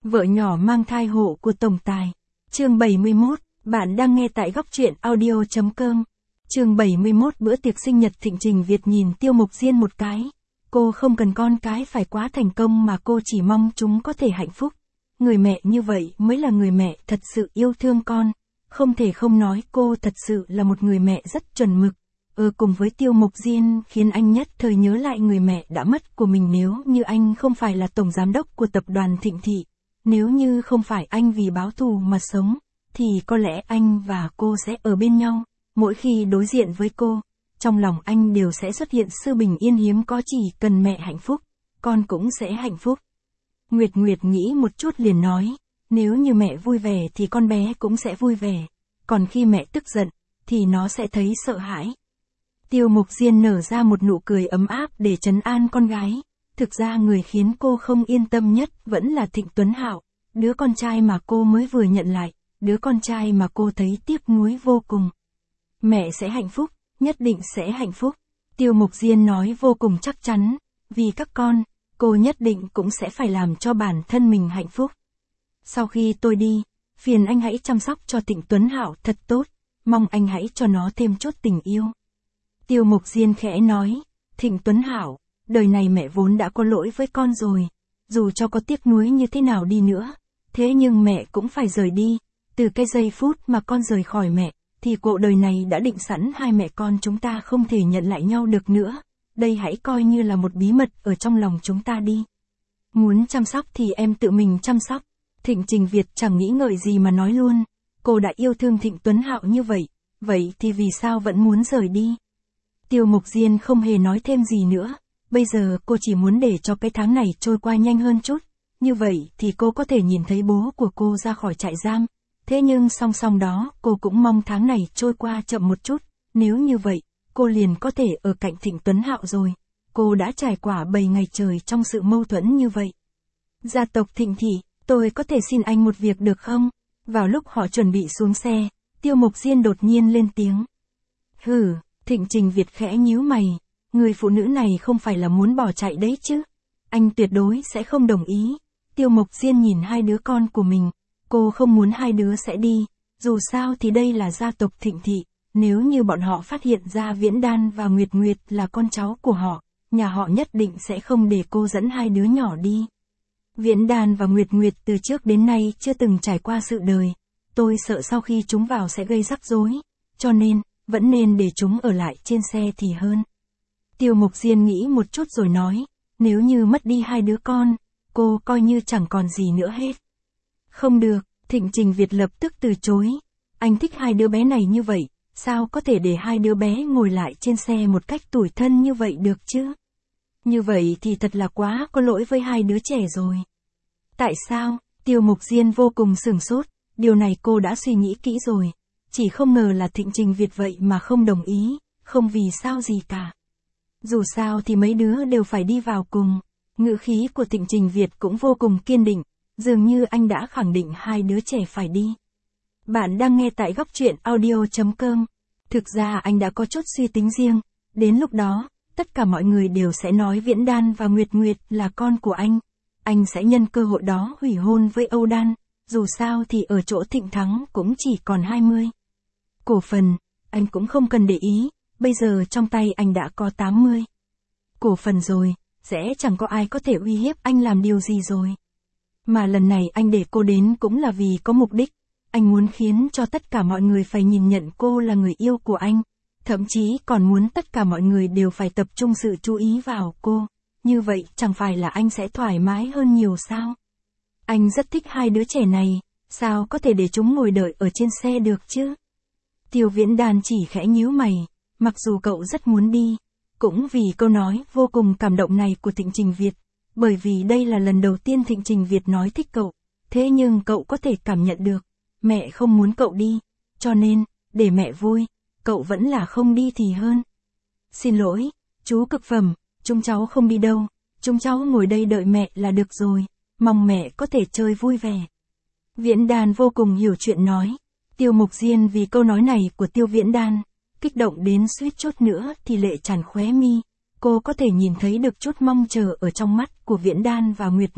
Vợ nhỏ mang thai hộ của tổng tài. Chương 71, bạn đang nghe tại góc truyện audio.com. Chương 71 bữa tiệc sinh nhật Thịnh Trình Việt nhìn Tiêu Mộc Diên một cái. Cô không cần con cái phải quá thành công mà cô chỉ mong chúng có thể hạnh phúc. Người mẹ như vậy mới là người mẹ thật sự yêu thương con. Không thể không nói cô thật sự là một người mẹ rất chuẩn mực. Cùng với Tiêu Mộc Diên khiến anh nhất thời nhớ lại người mẹ đã mất của mình nếu như anh không phải là tổng giám đốc của tập đoàn Thịnh Thị. Nếu như không phải anh vì báo thù mà sống, thì có lẽ anh và cô sẽ ở bên nhau. Mỗi khi đối diện với cô, trong lòng anh đều sẽ xuất hiện sự bình yên hiếm có, chỉ cần mẹ hạnh phúc, con cũng sẽ hạnh phúc. Nguyệt Nguyệt nghĩ một chút liền nói, nếu như mẹ vui vẻ thì con bé cũng sẽ vui vẻ, còn khi mẹ tức giận, thì nó sẽ thấy sợ hãi. Tiêu Mộc Diên nở ra một nụ cười ấm áp để trấn an con gái. Thực ra người khiến cô không yên tâm nhất vẫn là Thịnh Tuấn Hạo, đứa con trai mà cô mới vừa nhận lại, đứa con trai mà cô thấy tiếc nuối vô cùng. Mẹ sẽ hạnh phúc, nhất định sẽ hạnh phúc. Tiêu Mộc Diên nói vô cùng chắc chắn, vì các con, cô nhất định cũng sẽ phải làm cho bản thân mình hạnh phúc. Sau khi tôi đi, phiền anh hãy chăm sóc cho Thịnh Tuấn Hạo thật tốt, mong anh hãy cho nó thêm chút tình yêu. Tiêu Mộc Diên khẽ nói, Thịnh Tuấn Hạo, đời này mẹ vốn đã có lỗi với con rồi, dù cho có tiếc nuối như thế nào đi nữa, thế nhưng mẹ cũng phải rời đi. Từ cái giây phút mà con rời khỏi mẹ, thì cuộc đời này đã định sẵn hai mẹ con chúng ta không thể nhận lại nhau được nữa. Đây hãy coi như là một bí mật ở trong lòng chúng ta đi. Muốn chăm sóc thì em tự mình chăm sóc. Thịnh Trình Việt chẳng nghĩ ngợi gì mà nói luôn. Cô đã yêu thương Thịnh Tuấn Hạo như vậy thì vì sao vẫn muốn rời đi? Tiêu Mộc Diên không hề nói thêm gì nữa. Bây giờ cô chỉ muốn để cho cái tháng này trôi qua nhanh hơn chút. Như vậy thì cô có thể nhìn thấy bố của cô ra khỏi trại giam. Thế nhưng song song đó cô cũng mong tháng này trôi qua chậm một chút. Nếu như vậy, cô liền có thể ở cạnh Thịnh Tuấn Hạo rồi. Cô đã trải qua 7 ngày trời trong sự mâu thuẫn như vậy. Gia tộc Thịnh Thị, tôi có thể xin anh một việc được không? Vào lúc họ chuẩn bị xuống xe, Tiêu Mộc Diên đột nhiên lên tiếng. Hừ, Thịnh Trình Việt khẽ nhíu mày. Người phụ nữ này không phải là muốn bỏ chạy đấy chứ? Anh tuyệt đối sẽ không đồng ý. Tiêu Mộc Diên nhìn hai đứa con của mình. Cô không muốn hai đứa sẽ đi. Dù sao thì đây là gia tộc Thịnh Thị. Nếu như bọn họ phát hiện ra Viễn Đan và Nguyệt Nguyệt là con cháu của họ, nhà họ nhất định sẽ không để cô dẫn hai đứa nhỏ đi. Viễn Đan và Nguyệt Nguyệt từ trước đến nay chưa từng trải qua sự đời. Tôi sợ sau khi chúng vào sẽ gây rắc rối. Cho nên, vẫn nên để chúng ở lại trên xe thì hơn. Tiêu Mộc Diên nghĩ một chút rồi nói, nếu như mất đi hai đứa con, cô coi như chẳng còn gì nữa hết. Không được, Thịnh Trình Việt lập tức từ chối. Anh thích hai đứa bé này như vậy, sao có thể để hai đứa bé ngồi lại trên xe một cách tủi thân như vậy được chứ? Như vậy thì thật là quá có lỗi với hai đứa trẻ rồi. Tại sao? Tiêu Mộc Diên vô cùng sửng sốt, điều này cô đã suy nghĩ kỹ rồi. Chỉ không ngờ là Thịnh Trình Việt vậy mà không đồng ý, không vì sao gì cả. Dù sao thì mấy đứa đều phải đi vào cùng. Ngữ khí của Thịnh Trình Việt cũng vô cùng kiên định, dường như anh đã khẳng định hai đứa trẻ phải đi. Bạn đang nghe tại góc truyện audio.com. Thực ra anh đã có chút suy tính riêng, đến lúc đó, tất cả mọi người đều sẽ nói Viễn Đan và Nguyệt Nguyệt là con của anh. Anh sẽ nhân cơ hội đó hủy hôn với Âu Đan, dù sao thì ở chỗ Thịnh Thắng cũng chỉ còn 20. Cổ phần, anh cũng không cần để ý, bây giờ trong tay anh đã có 80. Cổ phần rồi, sẽ chẳng có ai có thể uy hiếp anh làm điều gì rồi. Mà lần này anh để cô đến cũng là vì có mục đích. Anh muốn khiến cho tất cả mọi người phải nhìn nhận cô là người yêu của anh. Thậm chí còn muốn tất cả mọi người đều phải tập trung sự chú ý vào cô. Như vậy chẳng phải là anh sẽ thoải mái hơn nhiều sao? Anh rất thích hai đứa trẻ này, sao có thể để chúng ngồi đợi ở trên xe được chứ? Tiêu Viễn Đan chỉ khẽ nhíu mày, mặc dù cậu rất muốn đi, cũng vì câu nói vô cùng cảm động này của Thịnh Trình Việt. Bởi vì đây là lần đầu tiên Thịnh Trình Việt nói thích cậu, thế nhưng cậu có thể cảm nhận được, mẹ không muốn cậu đi, cho nên, để mẹ vui, cậu vẫn là không đi thì hơn. Xin lỗi, chú cực phẩm, chúng cháu không đi đâu, chúng cháu ngồi đây đợi mẹ là được rồi, mong mẹ có thể chơi vui vẻ. Viễn Đan vô cùng hiểu chuyện nói. Tiêu Mộc Diên vì câu nói này của Tiêu Viễn Đan, kích động đến suýt chút nữa thì lệ tràn khóe mi. Cô có thể nhìn thấy được chút mong chờ ở trong mắt của Viễn Đan và Nguyệt Nguyệt,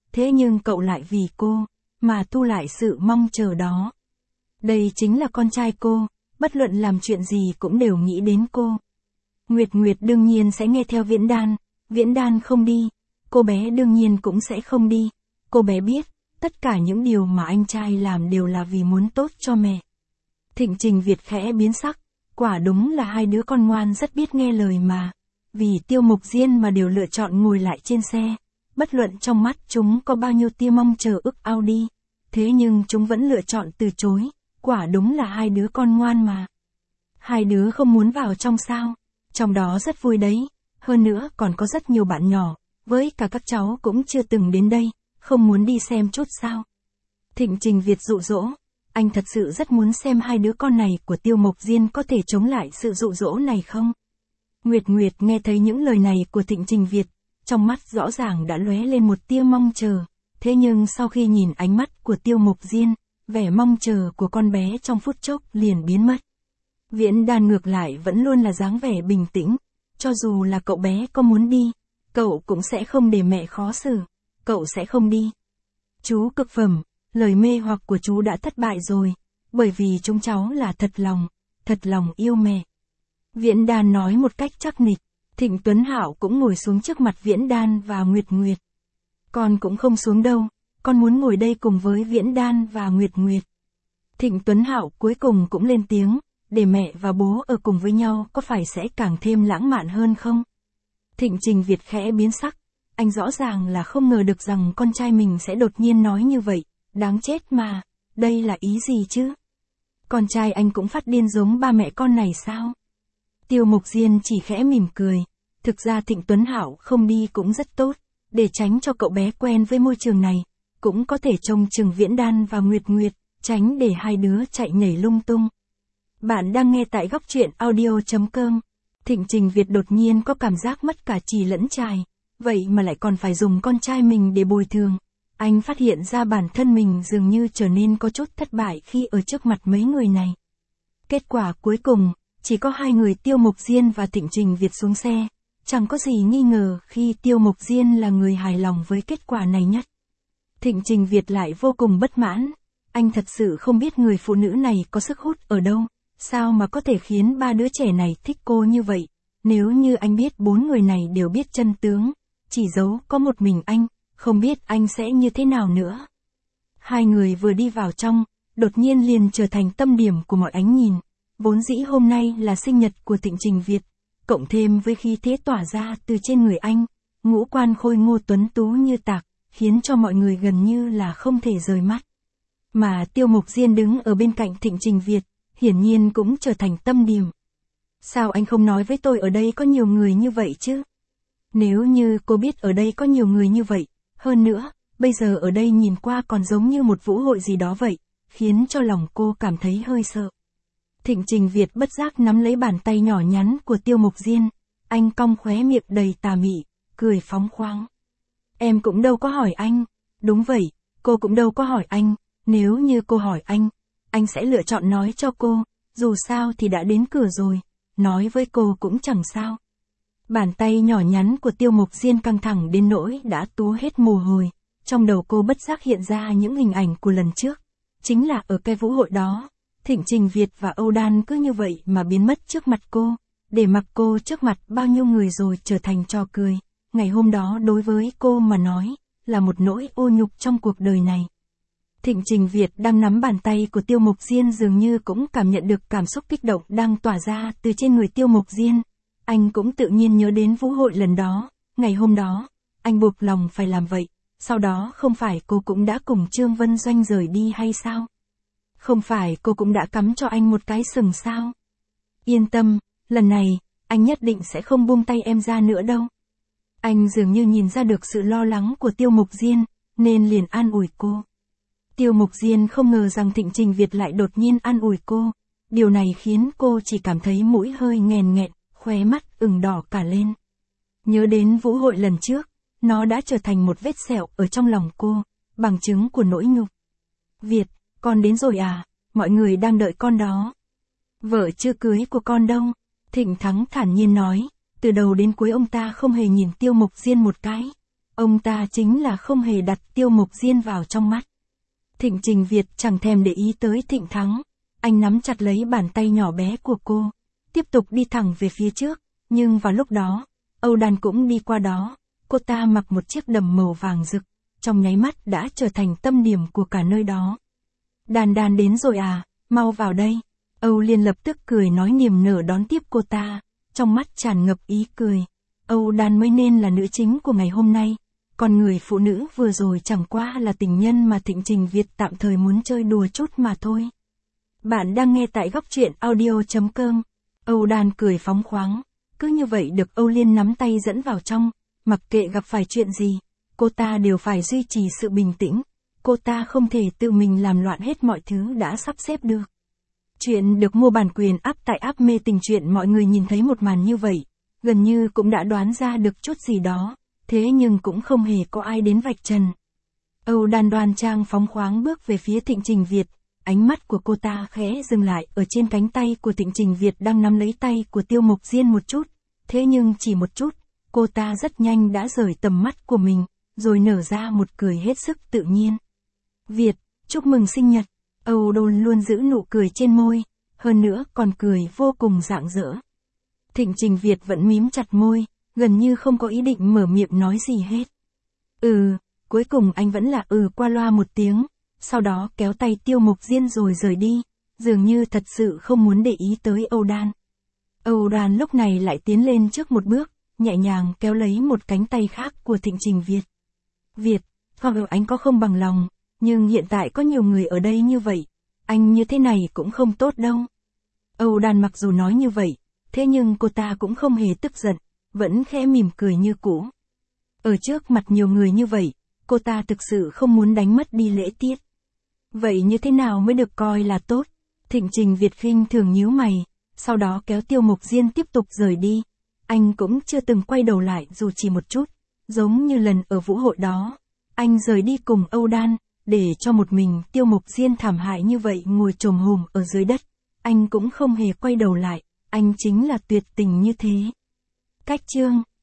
thế nhưng cậu lại vì cô, mà thu lại sự mong chờ đó. Đây chính là con trai cô, bất luận làm chuyện gì cũng đều nghĩ đến cô. Nguyệt Nguyệt đương nhiên sẽ nghe theo Viễn Đan không đi, cô bé đương nhiên cũng sẽ không đi. Cô bé biết, tất cả những điều mà anh trai làm đều là vì muốn tốt cho mẹ. Thịnh Trình Việt khẽ biến sắc, quả đúng là hai đứa con ngoan rất biết nghe lời mà. Vì Tiêu Mộc Diên mà đều lựa chọn ngồi lại trên xe, bất luận trong mắt chúng có bao nhiêu tia mong chờ ước ao đi. Thế nhưng chúng vẫn lựa chọn từ chối, quả đúng là hai đứa con ngoan mà. Hai đứa không muốn vào trong sao? Trong đó rất vui đấy, hơn nữa còn có rất nhiều bạn nhỏ, với cả các cháu cũng chưa từng đến đây, không muốn đi xem chút sao? Thịnh Trình Việt dụ dỗ, anh thật sự rất muốn xem hai đứa con này của Tiêu Mộc Diên có thể chống lại sự dụ dỗ này không? Nguyệt Nguyệt nghe thấy những lời này của Thịnh Trình Việt, trong mắt rõ ràng đã lóe lên một tia mong chờ, thế nhưng sau khi nhìn ánh mắt của Tiêu Mộc Diên, vẻ mong chờ của con bé trong phút chốc liền biến mất. Viễn Đan ngược lại vẫn luôn là dáng vẻ bình tĩnh, cho dù là cậu bé có muốn đi, cậu cũng sẽ không để mẹ khó xử, cậu sẽ không đi. Chú cực phẩm, lời mê hoặc của chú đã thất bại rồi, bởi vì chúng cháu là thật lòng yêu mẹ. Viễn Đan nói một cách chắc nịch. Thịnh Tuấn Hạo cũng ngồi xuống trước mặt Viễn Đan và Nguyệt Nguyệt. Con cũng không xuống đâu, con muốn ngồi đây cùng với Viễn Đan và Nguyệt Nguyệt. Thịnh Tuấn Hạo cuối cùng cũng lên tiếng, để mẹ và bố ở cùng với nhau có phải sẽ càng thêm lãng mạn hơn không? Thịnh Trình Việt khẽ biến sắc, anh rõ ràng là không ngờ được rằng con trai mình sẽ đột nhiên nói như vậy, đáng chết mà, đây là ý gì chứ? Con trai anh cũng phát điên giống ba mẹ con này sao? Tiêu Mộc Diên chỉ khẽ mỉm cười, thực ra Thịnh Tuấn Hạo không đi cũng rất tốt, để tránh cho cậu bé quen với môi trường này, cũng có thể trông chừng Viễn Đan và Nguyệt Nguyệt, tránh để hai đứa chạy nhảy lung tung. Bạn đang nghe tại góc truyện audio.com. Thịnh Trình Việt đột nhiên có cảm giác mất cả chì lẫn chài, vậy mà lại còn phải dùng con trai mình để bồi thường. Anh phát hiện ra bản thân mình dường như trở nên có chút thất bại khi ở trước mặt mấy người này. Kết quả cuối cùng, chỉ có hai người Tiêu Mộc Diên và Thịnh Trình Việt xuống xe, chẳng có gì nghi ngờ khi Tiêu Mộc Diên là người hài lòng với kết quả này nhất. Thịnh Trình Việt lại vô cùng bất mãn, anh thật sự không biết người phụ nữ này có sức hút ở đâu, sao mà có thể khiến ba đứa trẻ này thích cô như vậy, nếu như anh biết bốn người này đều biết chân tướng, chỉ giấu có một mình anh, không biết anh sẽ như thế nào nữa. Hai người vừa đi vào trong, đột nhiên liền trở thành tâm điểm của mọi ánh nhìn. Vốn dĩ hôm nay là sinh nhật của Thịnh Trình Việt, cộng thêm với khí thế tỏa ra từ trên người anh, ngũ quan khôi ngô tuấn tú như tạc, khiến cho mọi người gần như là không thể rời mắt. Mà Tiêu Mộc Diên đứng ở bên cạnh Thịnh Trình Việt, hiển nhiên cũng trở thành tâm điểm. Sao anh không nói với tôi ở đây có nhiều người như vậy chứ? Nếu như cô biết ở đây có nhiều người như vậy, hơn nữa, bây giờ ở đây nhìn qua còn giống như một vũ hội gì đó vậy, khiến cho lòng cô cảm thấy hơi sợ. Thịnh Trình Việt bất giác nắm lấy bàn tay nhỏ nhắn của Tiêu Mộc Diên, anh cong khóe miệng đầy tà mị, cười phóng khoáng. Em cũng đâu có hỏi anh, đúng vậy, cô cũng đâu có hỏi anh, nếu như cô hỏi anh sẽ lựa chọn nói cho cô, dù sao thì đã đến cửa rồi, nói với cô cũng chẳng sao. Bàn tay nhỏ nhắn của Tiêu Mộc Diên căng thẳng đến nỗi đã túa hết mồ hôi, trong đầu cô bất giác hiện ra những hình ảnh của lần trước, chính là ở cái vũ hội đó. Thịnh Trình Việt và Âu Đan cứ như vậy mà biến mất trước mặt cô, để mặc cô trước mặt bao nhiêu người rồi trở thành trò cười. Ngày hôm đó đối với cô mà nói, là một nỗi ô nhục trong cuộc đời này. Thịnh Trình Việt đang nắm bàn tay của Tiêu Mộc Diên dường như cũng cảm nhận được cảm xúc kích động đang tỏa ra từ trên người Tiêu Mộc Diên. Anh cũng tự nhiên nhớ đến vũ hội lần đó, ngày hôm đó, anh buộc lòng phải làm vậy, sau đó không phải cô cũng đã cùng Trương Vân Doanh rời đi hay sao? Không phải cô cũng đã cắm cho anh một cái sừng sao? Yên tâm, lần này, anh nhất định sẽ không buông tay em ra nữa đâu. Anh dường như nhìn ra được sự lo lắng của Tiêu Mộc Diên, nên liền an ủi cô. Tiêu Mộc Diên không ngờ rằng Thịnh Trình Việt lại đột nhiên an ủi cô. Điều này khiến cô chỉ cảm thấy mũi hơi nghèn nghẹn, khóe mắt ửng đỏ cả lên. Nhớ đến vũ hội lần trước, nó đã trở thành một vết sẹo ở trong lòng cô, bằng chứng của nỗi nhục. Việt, con đến rồi à, mọi người đang đợi con đó. Vợ chưa cưới của con đâu, Thịnh Thắng thản nhiên nói, từ đầu đến cuối ông ta không hề nhìn Tiêu Mộc Diên một cái. Ông ta chính là không hề đặt Tiêu Mộc Diên vào trong mắt. Thịnh Trình Việt chẳng thèm để ý tới Thịnh Thắng. Anh nắm chặt lấy bàn tay nhỏ bé của cô, tiếp tục đi thẳng về phía trước, nhưng vào lúc đó, Âu Đan cũng đi qua đó. Cô ta mặc một chiếc đầm màu vàng rực, trong nháy mắt đã trở thành tâm điểm của cả nơi đó. Đan Đan đến rồi à, mau vào đây. Âu Liên lập tức cười nói niềm nở đón tiếp cô ta, trong mắt tràn ngập ý cười. Âu Đan mới nên là nữ chính của ngày hôm nay, còn người phụ nữ vừa rồi chẳng qua là tình nhân mà Thịnh Trình Việt tạm thời muốn chơi đùa chút mà thôi. Bạn đang nghe tại góc truyện audio.com. Âu Đan cười phóng khoáng, cứ như vậy được Âu Liên nắm tay dẫn vào trong, mặc kệ gặp phải chuyện gì, cô ta đều phải duy trì sự bình tĩnh, cô ta không thể tự mình làm loạn hết mọi thứ đã sắp xếp được. Chuyện được mua bản quyền app tại app Mê Tình Truyện. Mọi người nhìn thấy một màn như vậy, gần như cũng đã đoán ra được chút gì đó, thế nhưng cũng không hề có ai đến vạch trần. Âu Đan đoan trang phóng khoáng bước về phía Thịnh Trình Việt, ánh mắt của cô ta khẽ dừng lại ở trên cánh tay của Thịnh Trình Việt đang nắm lấy tay của Tiêu Mộc Diên một chút, thế nhưng chỉ một chút, cô ta rất nhanh đã rời tầm mắt của mình, rồi nở ra một cười hết sức tự nhiên. Việt, chúc mừng sinh nhật. Âu Đôn luôn giữ nụ cười trên môi, hơn nữa còn cười vô cùng rạng rỡ. Thịnh Trình Việt vẫn mím chặt môi, gần như không có ý định mở miệng nói gì hết. Cuối cùng anh vẫn là qua loa một tiếng, sau đó kéo tay Tiêu Mộc Diên rồi rời đi, dường như thật sự không muốn để ý tới Âu Đan. Âu Đan lúc này lại tiến lên trước một bước, nhẹ nhàng kéo lấy một cánh tay khác của Thịnh Trình Việt. Việt, hoặc anh có không bằng lòng, nhưng hiện tại có nhiều người ở đây như vậy, anh như thế này cũng không tốt đâu. Âu Đan mặc dù nói như vậy, thế nhưng cô ta cũng không hề tức giận, vẫn khẽ mỉm cười như cũ. Ở trước mặt nhiều người như vậy, cô ta thực sự không muốn đánh mất đi lễ tiết. Vậy như thế nào mới được coi là tốt? Thịnh Trình Việt khinh thường nhíu mày, sau đó kéo Tiêu Mộc Diên tiếp tục rời đi. Anh cũng chưa từng quay đầu lại dù chỉ một chút, giống như lần ở vũ hội đó. Anh rời đi cùng Âu Đan, để cho một mình Tiêu Mộc Diên thảm hại như vậy ngồi chồm hổm ở dưới đất. Anh cũng không hề quay đầu lại, anh chính là tuyệt tình như thế. Cách chương